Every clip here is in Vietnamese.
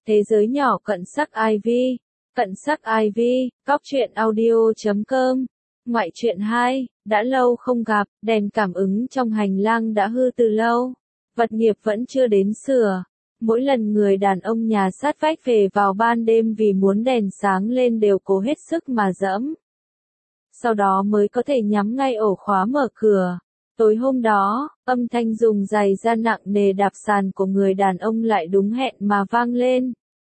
Thế giới nhỏ cận sắc IV, cận sắc IV, góc truyện audio.com. Ngoại truyện 2, đã lâu không gặp, đèn cảm ứng trong hành lang đã hư từ lâu. Vật nghiệp vẫn chưa đến sửa. Mỗi lần người đàn ông nhà sát vách về vào ban đêm vì muốn đèn sáng lên đều cố hết sức mà dẫm. Sau đó mới có thể nhắm ngay ổ khóa mở cửa. Tối hôm đó, âm thanh dùng giày da nặng nề đạp sàn của người đàn ông lại đúng hẹn mà vang lên.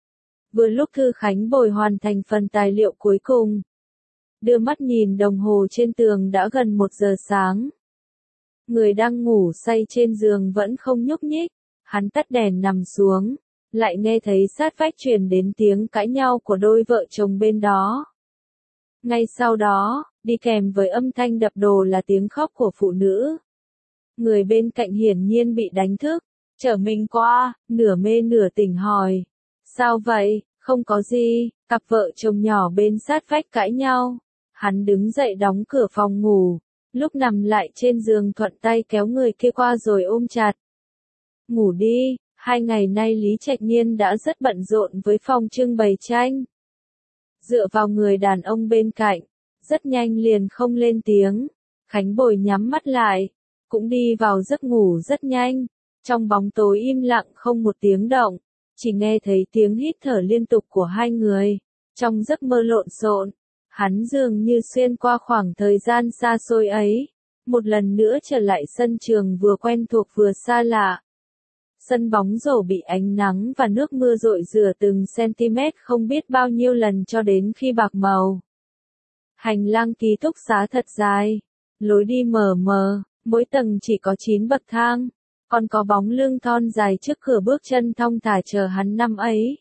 Vừa lúc Thư Khánh Bồi hoàn thành phần tài liệu cuối cùng. Đưa mắt nhìn đồng hồ trên tường đã gần 1 giờ sáng. Người đang ngủ say trên giường vẫn không nhúc nhích. Hắn tắt đèn nằm xuống, lại nghe thấy sát vách truyền đến tiếng cãi nhau của đôi vợ chồng bên đó. Ngay sau đó, đi kèm với âm thanh đập đồ là tiếng khóc của phụ nữ. Người bên cạnh hiển nhiên bị đánh thức, trở mình qua, nửa mê nửa tỉnh hỏi. Sao vậy? Không có gì, cặp vợ chồng nhỏ bên sát vách cãi nhau. Hắn đứng dậy đóng cửa phòng ngủ, lúc nằm lại trên giường thuận tay kéo người kia qua rồi ôm chặt. Ngủ đi, 2 ngày nay Lý Trạch Nhiên đã rất bận rộn với phòng trưng bày tranh. Dựa vào người đàn ông bên cạnh, rất nhanh liền không lên tiếng. Khánh Bồi nhắm mắt lại, cũng đi vào giấc ngủ rất nhanh. Trong bóng tối im lặng không một tiếng động, chỉ nghe thấy tiếng hít thở liên tục của hai người. Trong giấc mơ lộn xộn, hắn dường như xuyên qua khoảng thời gian xa xôi ấy, một lần nữa trở lại sân trường vừa quen thuộc vừa xa lạ. Sân bóng rổ bị ánh nắng và nước mưa rội rửa từng cm không biết bao nhiêu lần cho đến khi bạc màu. Hành lang ký túc xá thật dài, lối đi mờ mờ, mỗi tầng chỉ có 9 bậc thang, còn có bóng lưng thon dài trước cửa bước chân thong thả chờ hắn năm ấy.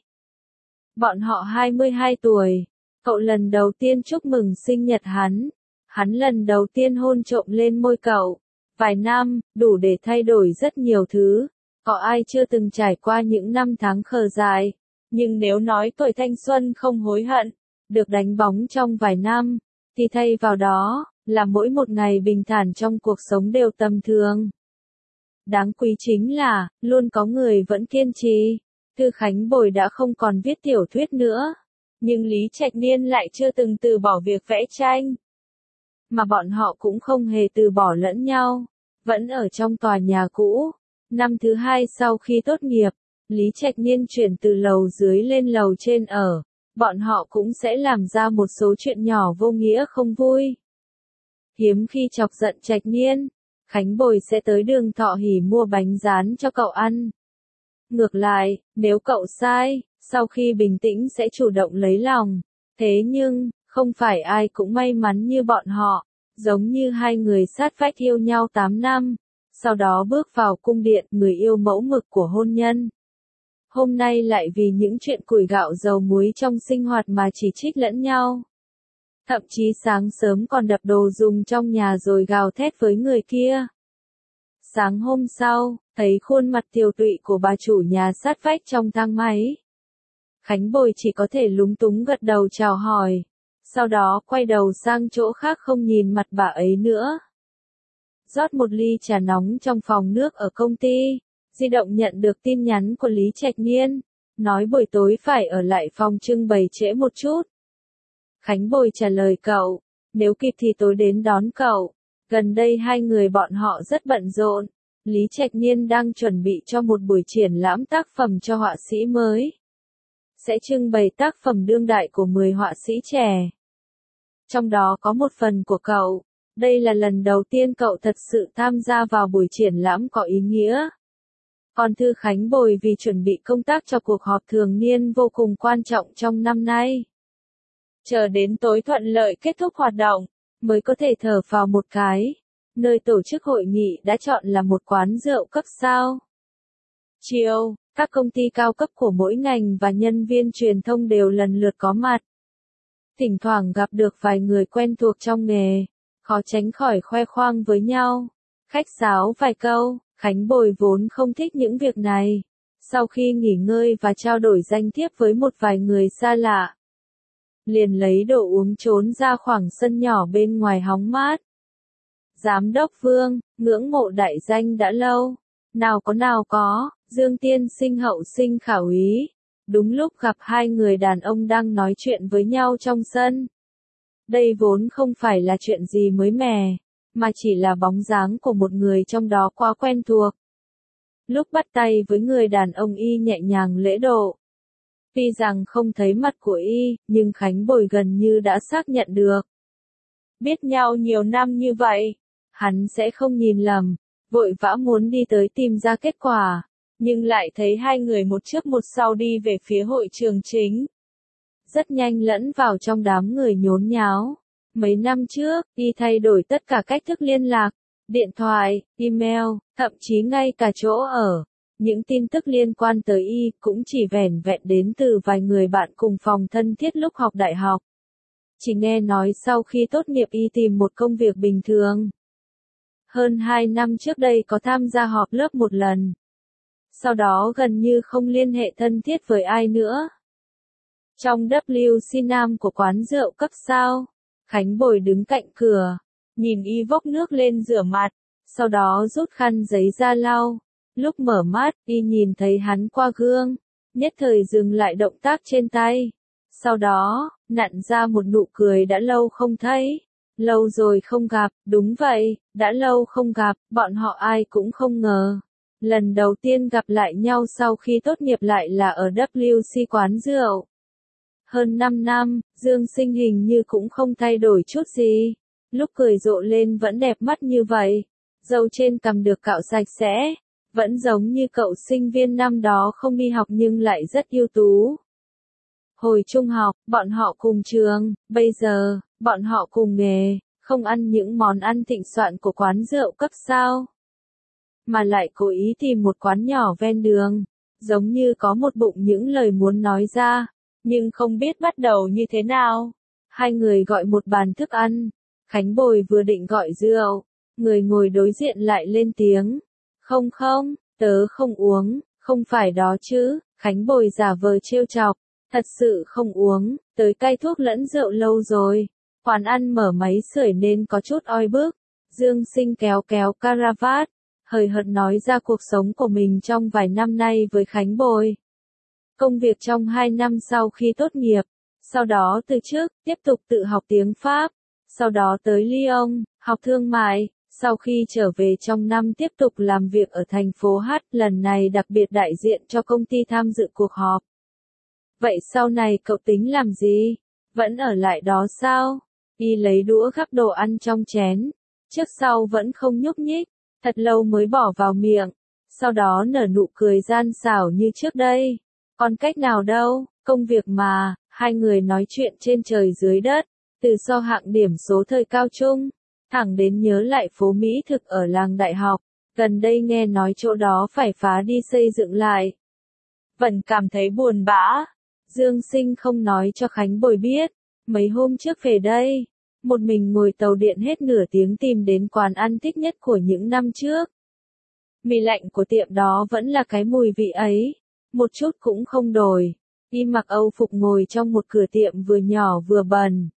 Bọn họ 22 tuổi, cậu lần đầu tiên chúc mừng sinh nhật hắn lần đầu tiên hôn trộm lên môi cậu. Vài năm, đủ để thay đổi rất nhiều thứ. Có ai chưa từng trải qua những năm tháng khờ dại, nhưng nếu nói tuổi thanh xuân không hối hận, được đánh bóng trong vài năm, thì thay vào đó, là mỗi một ngày bình thản trong cuộc sống đều tầm thường. Đáng quý chính là, luôn có người vẫn kiên trì. Thư Khánh Bồi đã không còn viết tiểu thuyết nữa, nhưng Lý Trạch Nhiên lại chưa từng từ bỏ việc vẽ tranh. Mà bọn họ cũng không hề từ bỏ lẫn nhau, vẫn ở trong tòa nhà cũ. Năm thứ 2 sau khi tốt nghiệp, Lý Trạch Nhiên chuyển từ lầu dưới lên lầu trên ở, bọn họ cũng sẽ làm ra một số chuyện nhỏ vô nghĩa không vui. Hiếm khi chọc giận Trạch Nhiên, Khánh Bồi sẽ tới đường Thọ Hỷ mua bánh rán cho cậu ăn. Ngược lại, nếu cậu sai, sau khi bình tĩnh sẽ chủ động lấy lòng. Thế nhưng, không phải ai cũng may mắn như bọn họ, giống như hai người sát vách yêu nhau 8 năm. Sau đó bước vào cung điện người yêu mẫu mực của hôn nhân. Hôm nay lại vì những chuyện củi gạo dầu muối trong sinh hoạt mà chỉ trích lẫn nhau. Thậm chí sáng sớm còn đập đồ dùng trong nhà rồi gào thét với người kia. Sáng hôm sau, thấy khuôn mặt tiều tụy của bà chủ nhà sát vách trong thang máy. Khánh Bồi chỉ có thể lúng túng gật đầu chào hỏi. Sau đó quay đầu sang chỗ khác không nhìn mặt bà ấy nữa. Rót một ly trà nóng trong phòng nước ở công ty, di động nhận được tin nhắn của Lý Trạch Nhiên, nói buổi tối phải ở lại phòng trưng bày trễ một chút. Khánh Bồi trả lời cậu, nếu kịp thì tối đến đón cậu. Gần đây hai người bọn họ rất bận rộn, Lý Trạch Nhiên đang chuẩn bị cho một buổi triển lãm tác phẩm cho họa sĩ mới. Sẽ trưng bày tác phẩm đương đại của 10 họa sĩ trẻ. Trong đó có một phần của cậu. Đây là lần đầu tiên cậu thật sự tham gia vào buổi triển lãm có ý nghĩa. Còn Thư Khánh Bồi vì chuẩn bị công tác cho cuộc họp thường niên vô cùng quan trọng trong năm nay. Chờ đến tối thuận lợi kết thúc hoạt động, mới có thể thở phào một cái. Nơi tổ chức hội nghị đã chọn là một quán rượu cấp sao. Chiều, các công ty cao cấp của mỗi ngành và nhân viên truyền thông đều lần lượt có mặt. Thỉnh thoảng gặp được vài người quen thuộc trong nghề. Khó tránh khỏi khoe khoang với nhau, khách sáo vài câu. Khánh Bồi vốn không thích những việc này. Sau khi nghỉ ngơi và trao đổi danh thiếp với một vài người xa lạ, liền lấy đồ uống trốn ra khoảng sân nhỏ bên ngoài hóng mát. Giám đốc Vương, ngưỡng mộ đại danh đã lâu. Nào có, Dương tiên sinh hậu sinh khảo ý. đúng lúc gặp hai người đàn ông đang nói chuyện với nhau trong sân. Đây vốn không phải là chuyện gì mới mẻ, mà chỉ là bóng dáng của một người trong đó quá quen thuộc. Lúc bắt tay với người đàn ông y nhẹ nhàng lễ độ. Tuy rằng không thấy mặt của y, nhưng Khánh Bồi gần như đã xác nhận được. Biết nhau nhiều năm như vậy, hắn sẽ không nhìn lầm, vội vã muốn đi tới tìm ra kết quả, nhưng lại thấy hai người một trước một sau đi về phía hội trường chính. Rất nhanh lẫn vào trong đám người nhốn nháo. Mấy năm trước, y thay đổi tất cả cách thức liên lạc, điện thoại, email, thậm chí ngay cả chỗ ở. Những tin tức liên quan tới y cũng chỉ vẻn vẹn đến từ vài người bạn cùng phòng thân thiết lúc học đại học. Chỉ nghe nói sau khi tốt nghiệp y tìm một công việc bình thường. Hơn 2 năm trước đây có tham gia họp lớp một lần. Sau đó gần như không liên hệ thân thiết với ai nữa. Trong WC Nam của quán rượu cấp sao, Khánh Bồi đứng cạnh cửa, nhìn y vốc nước lên rửa mặt, sau đó rút khăn giấy ra lau. Lúc mở mắt, y nhìn thấy hắn qua gương, nhất thời dừng lại động tác trên tay. Sau đó, nặn ra một nụ cười đã lâu không thấy. Lâu rồi không gặp, đúng vậy, đã lâu không gặp, bọn họ ai cũng không ngờ. Lần đầu tiên gặp lại nhau sau khi tốt nghiệp lại là ở WC quán rượu. Hơn 5 năm, Dương Sinh hình như cũng không thay đổi chút gì. Lúc cười rộ lên vẫn đẹp mắt như vậy. Râu trên cằm được cạo sạch sẽ. Vẫn giống như cậu sinh viên năm đó không đi học nhưng lại rất ưu tú. Hồi trung học, bọn họ cùng trường, bây giờ, bọn họ cùng nghề, không ăn những món ăn thịnh soạn của quán rượu cấp sao. Mà lại cố ý tìm một quán nhỏ ven đường, giống như có một bụng những lời muốn nói ra, nhưng không biết bắt đầu như thế nào. Hai người gọi một bàn thức ăn, Khánh Bồi vừa định gọi rượu, người ngồi đối diện lại lên tiếng. Không không, tớ không uống, không phải đó chứ, Khánh Bồi giả vờ trêu chọc. Thật sự không uống, tới cai thuốc lẫn rượu lâu rồi. Quán ăn mở máy sưởi nên có chút oi bức. Dương Sinh kéo kéo caravat, hời hợt nói ra cuộc sống của mình trong vài năm nay với Khánh Bồi. Công việc trong 2 năm sau khi tốt nghiệp, sau đó từ chức, tiếp tục tự học tiếng Pháp, sau đó tới Lyon, học thương mại, sau khi trở về trong năm tiếp tục làm việc ở thành phố H, lần này đặc biệt đại diện cho công ty tham dự cuộc họp. Vậy sau này cậu tính làm gì? Vẫn ở lại đó sao? Y lấy đũa gắp đồ ăn trong chén, trước sau vẫn không nhúc nhích, thật lâu mới bỏ vào miệng, sau đó nở nụ cười gian xảo như trước đây. Còn cách nào đâu, công việc mà, hai người nói chuyện trên trời dưới đất, từ so hạng điểm số thời cao trung, thẳng đến nhớ lại phố Mỹ thực ở làng đại học, gần đây nghe nói chỗ đó phải phá đi xây dựng lại. Vẫn cảm thấy buồn bã. Dương Sinh không nói cho Khánh Bồi biết, mấy hôm trước về đây, một mình ngồi tàu điện hết nửa tiếng tìm đến quán ăn thích nhất của những năm trước. Mì lạnh của tiệm đó vẫn là cái mùi vị ấy, một chút cũng không đổi. Y mặc Âu phục ngồi trong một cửa tiệm vừa nhỏ vừa bẩn.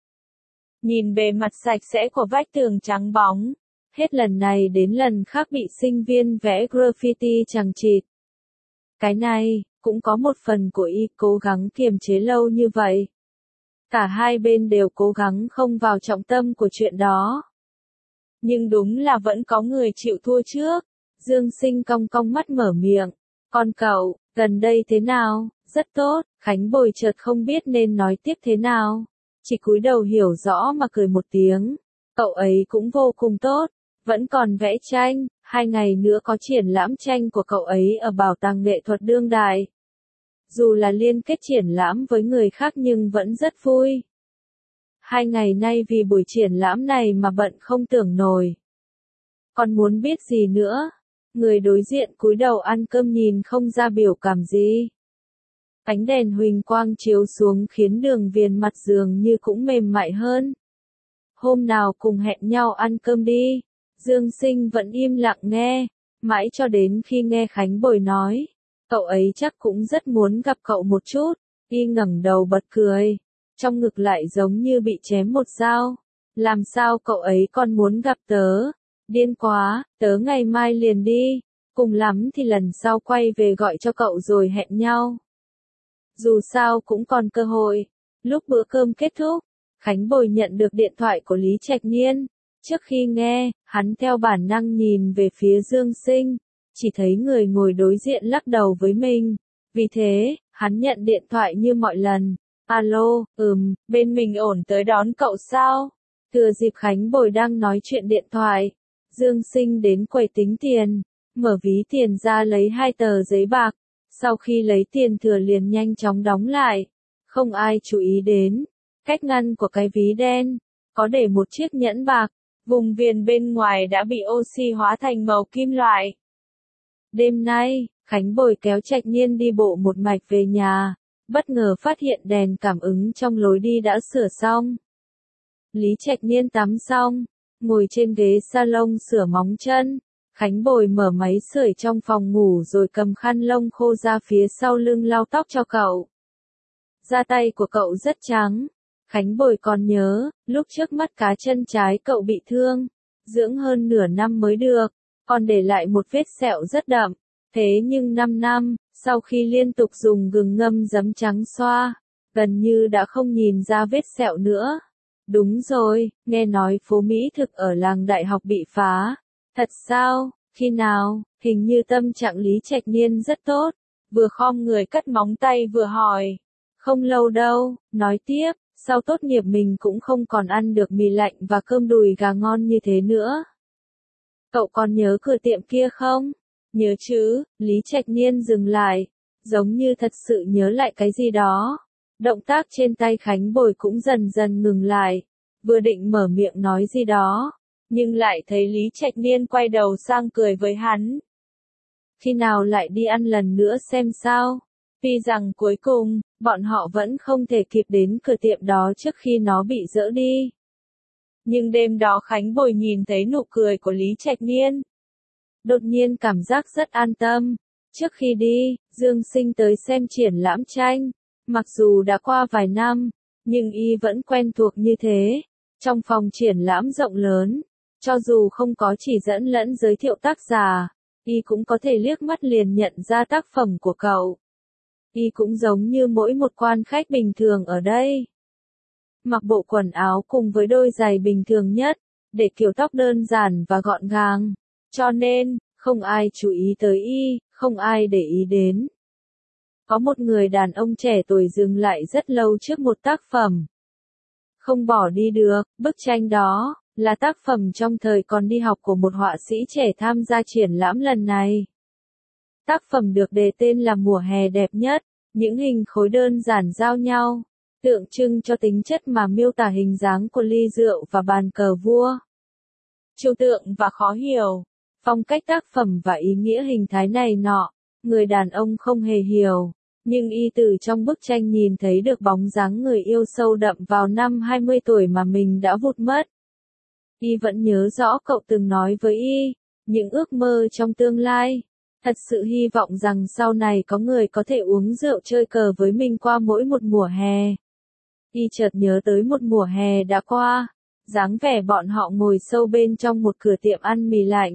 Nhìn bề mặt sạch sẽ của vách tường trắng bóng, hết lần này đến lần khác bị sinh viên vẽ graffiti chằng chịt. Cái này, cũng có một phần của y cố gắng kiềm chế lâu như vậy. Cả hai bên đều cố gắng không vào trọng tâm của chuyện đó. Nhưng đúng là vẫn có người chịu thua trước. Dương Sinh cong cong mắt mở miệng. Còn cậu, gần đây thế nào? Rất tốt. Khánh Bồi chợt không biết nên nói tiếp thế nào. Chỉ cúi đầu hiểu rõ mà cười một tiếng. Cậu ấy cũng vô cùng tốt. Vẫn còn vẽ tranh. 2 ngày nữa có triển lãm tranh của cậu ấy ở Bảo tàng Nghệ thuật Đương đại. Dù là liên kết triển lãm với người khác nhưng vẫn rất vui. 2 ngày nay vì buổi triển lãm này mà bận không tưởng nổi. Còn muốn biết gì nữa? Người đối diện cúi đầu ăn cơm nhìn không ra biểu cảm gì. Ánh đèn huỳnh quang chiếu xuống khiến đường viền mặt giường như cũng mềm mại hơn. Hôm nào cùng hẹn nhau ăn cơm đi. Dương Sinh vẫn im lặng nghe, mãi cho đến khi nghe Khánh Bồi nói. Cậu ấy chắc cũng rất muốn gặp cậu một chút. Y ngẩng đầu bật cười. Trong ngực lại giống như bị chém một dao. Làm sao cậu ấy còn muốn gặp tớ? Điên quá, tớ ngày mai liền đi. Cùng lắm thì lần sau quay về gọi cho cậu rồi hẹn nhau. dù sao cũng còn cơ hội. Lúc bữa cơm kết thúc, Khánh Bồi nhận được điện thoại của Lý Trạch Nhiên. Trước khi nghe, hắn theo bản năng nhìn về phía Dương Sinh, chỉ thấy người ngồi đối diện lắc đầu với mình. Vì thế, hắn nhận điện thoại như mọi lần. Alo, bên mình ổn tới đón cậu sao? Thừa dịp Khánh Bồi đang nói chuyện điện thoại, Dương Sinh đến quầy tính tiền, mở ví tiền ra lấy 2 tờ giấy bạc. Sau khi lấy tiền thừa liền nhanh chóng đóng lại. Không ai chú ý đến. Cách ngăn của cái ví đen, có để một chiếc nhẫn bạc. Vùng viền bên ngoài đã bị oxy hóa thành màu kim loại. Đêm nay, Khánh Bồi kéo Trạch Nhiên đi bộ một mạch về nhà. Bất ngờ phát hiện đèn cảm ứng trong lối đi đã sửa xong. Lý Trạch Nhiên tắm xong, ngồi trên ghế salon sửa móng chân. Khánh Bồi mở máy sưởi trong phòng ngủ rồi cầm khăn lông khô ra phía sau lưng lau tóc cho cậu. Da tay của cậu rất trắng. Khánh Bồi còn nhớ, lúc trước mắt cá chân trái cậu bị thương, dưỡng hơn nửa năm mới được, còn để lại một vết sẹo rất đậm. Thế nhưng 5 năm, sau khi liên tục dùng gừng ngâm giấm trắng xoa, gần như đã không nhìn ra vết sẹo nữa. Đúng rồi, nghe nói phố Mỹ thực ở làng đại học bị phá. Thật sao? Khi nào? Hình như tâm trạng Lý Trạch Nhiên rất tốt. Vừa khom người cắt móng tay vừa hỏi. Không lâu đâu, nói tiếp, sau tốt nghiệp mình cũng không còn ăn được mì lạnh và cơm đùi gà ngon như thế nữa. Cậu còn nhớ cửa tiệm kia không? Nhớ chứ, Lý Trạch Nhiên dừng lại, giống như thật sự nhớ lại cái gì đó. Động tác trên tay Khánh Bồi cũng dần dần ngừng lại, vừa định mở miệng nói gì đó, nhưng lại thấy Lý Trạch Nhiên quay đầu sang cười với hắn. Khi nào lại đi ăn lần nữa xem sao? Tuy rằng cuối cùng, bọn họ vẫn không thể kịp đến cửa tiệm đó trước khi nó bị dỡ đi. Nhưng đêm đó Khánh Bồi nhìn thấy nụ cười của Lý Trạch Nhiên. Đột nhiên cảm giác rất an tâm. Trước khi đi, Dương Sinh tới xem triển lãm tranh. Mặc dù đã qua vài năm, nhưng y vẫn quen thuộc như thế. Trong phòng triển lãm rộng lớn, cho dù không có chỉ dẫn lẫn giới thiệu tác giả, y cũng có thể liếc mắt liền nhận ra tác phẩm của cậu. Y cũng giống như mỗi một quan khách bình thường ở đây. Mặc bộ quần áo cùng với đôi giày bình thường nhất, để kiểu tóc đơn giản và gọn gàng. Cho nên, không ai chú ý tới y, không ai để ý đến. Có một người đàn ông trẻ tuổi dừng lại rất lâu trước một tác phẩm. Không bỏ đi được, bức tranh đó, là tác phẩm trong thời còn đi học của một họa sĩ trẻ tham gia triển lãm lần này. Tác phẩm được đề tên là Mùa hè đẹp nhất, những hình khối đơn giản giao nhau, tượng trưng cho tính chất mà miêu tả hình dáng của ly rượu và bàn cờ vua. Trừu tượng và khó hiểu, phong cách tác phẩm và ý nghĩa hình thái này nọ, người đàn ông không hề hiểu, nhưng y từ trong bức tranh nhìn thấy được bóng dáng người yêu sâu đậm vào năm 20 tuổi mà mình đã vụt mất. Y vẫn nhớ rõ cậu từng nói với y, những ước mơ trong tương lai. Thật sự hy vọng rằng sau này có người có thể uống rượu chơi cờ với mình qua mỗi một mùa hè. Y chợt nhớ tới một mùa hè đã qua, dáng vẻ bọn họ ngồi sâu bên trong một cửa tiệm ăn mì lạnh.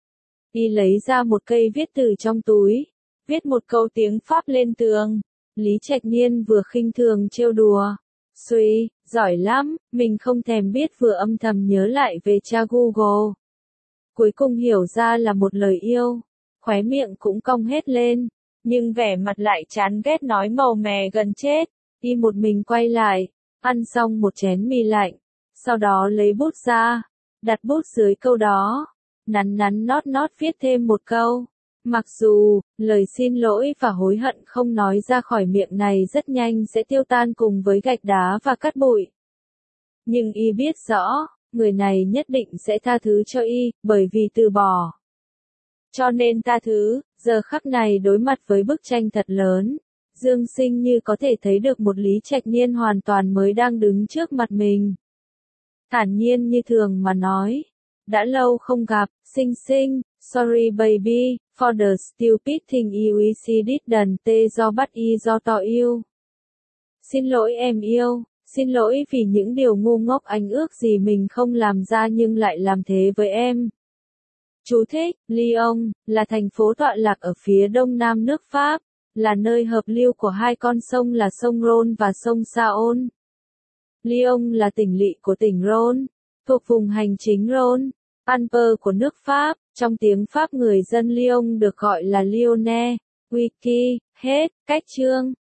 Y lấy ra một cây viết từ trong túi, viết một câu tiếng Pháp lên tường. Lý Trạch Nhiên vừa khinh thường trêu đùa. Suy, giỏi lắm, mình không thèm biết vừa âm thầm nhớ lại về cha Google. Cuối cùng hiểu ra là một lời yêu. Khóe miệng cũng cong hết lên, nhưng vẻ mặt lại chán ghét nói màu mè gần chết. Y một mình quay lại, ăn xong một chén mì lạnh, sau đó lấy bút ra, đặt bút dưới câu đó, nắn nắn nót nót viết thêm một câu. Mặc dù, lời xin lỗi và hối hận không nói ra khỏi miệng này rất nhanh sẽ tiêu tan cùng với gạch đá và cát bụi. Nhưng y biết rõ, người này nhất định sẽ tha thứ cho y, bởi vì từ bỏ. Cho nên tha thứ, giờ khắc này đối mặt với bức tranh thật lớn, Dương Sinh như có thể thấy được một Lý Trạch Nhiên hoàn toàn mới đang đứng trước mặt mình. Thản nhiên như thường mà nói, đã lâu không gặp, Sinh Sinh, sorry baby, for the stupid thing you didn't do but do to you. Xin lỗi em yêu, xin lỗi vì những điều ngu ngốc anh ước gì mình không làm ra nhưng lại làm thế với em. Chú thích, Lyon, là thành phố tọa lạc ở phía đông nam nước Pháp, là nơi hợp lưu của hai con sông là sông Rhône và sông Saône. Lyon là tỉnh lỵ của tỉnh Rhône, thuộc vùng hành chính Rhône, Alpes của nước Pháp. Trong tiếng Pháp người dân Lyon được gọi là Lyonnais. Wiki, hết, cách chương.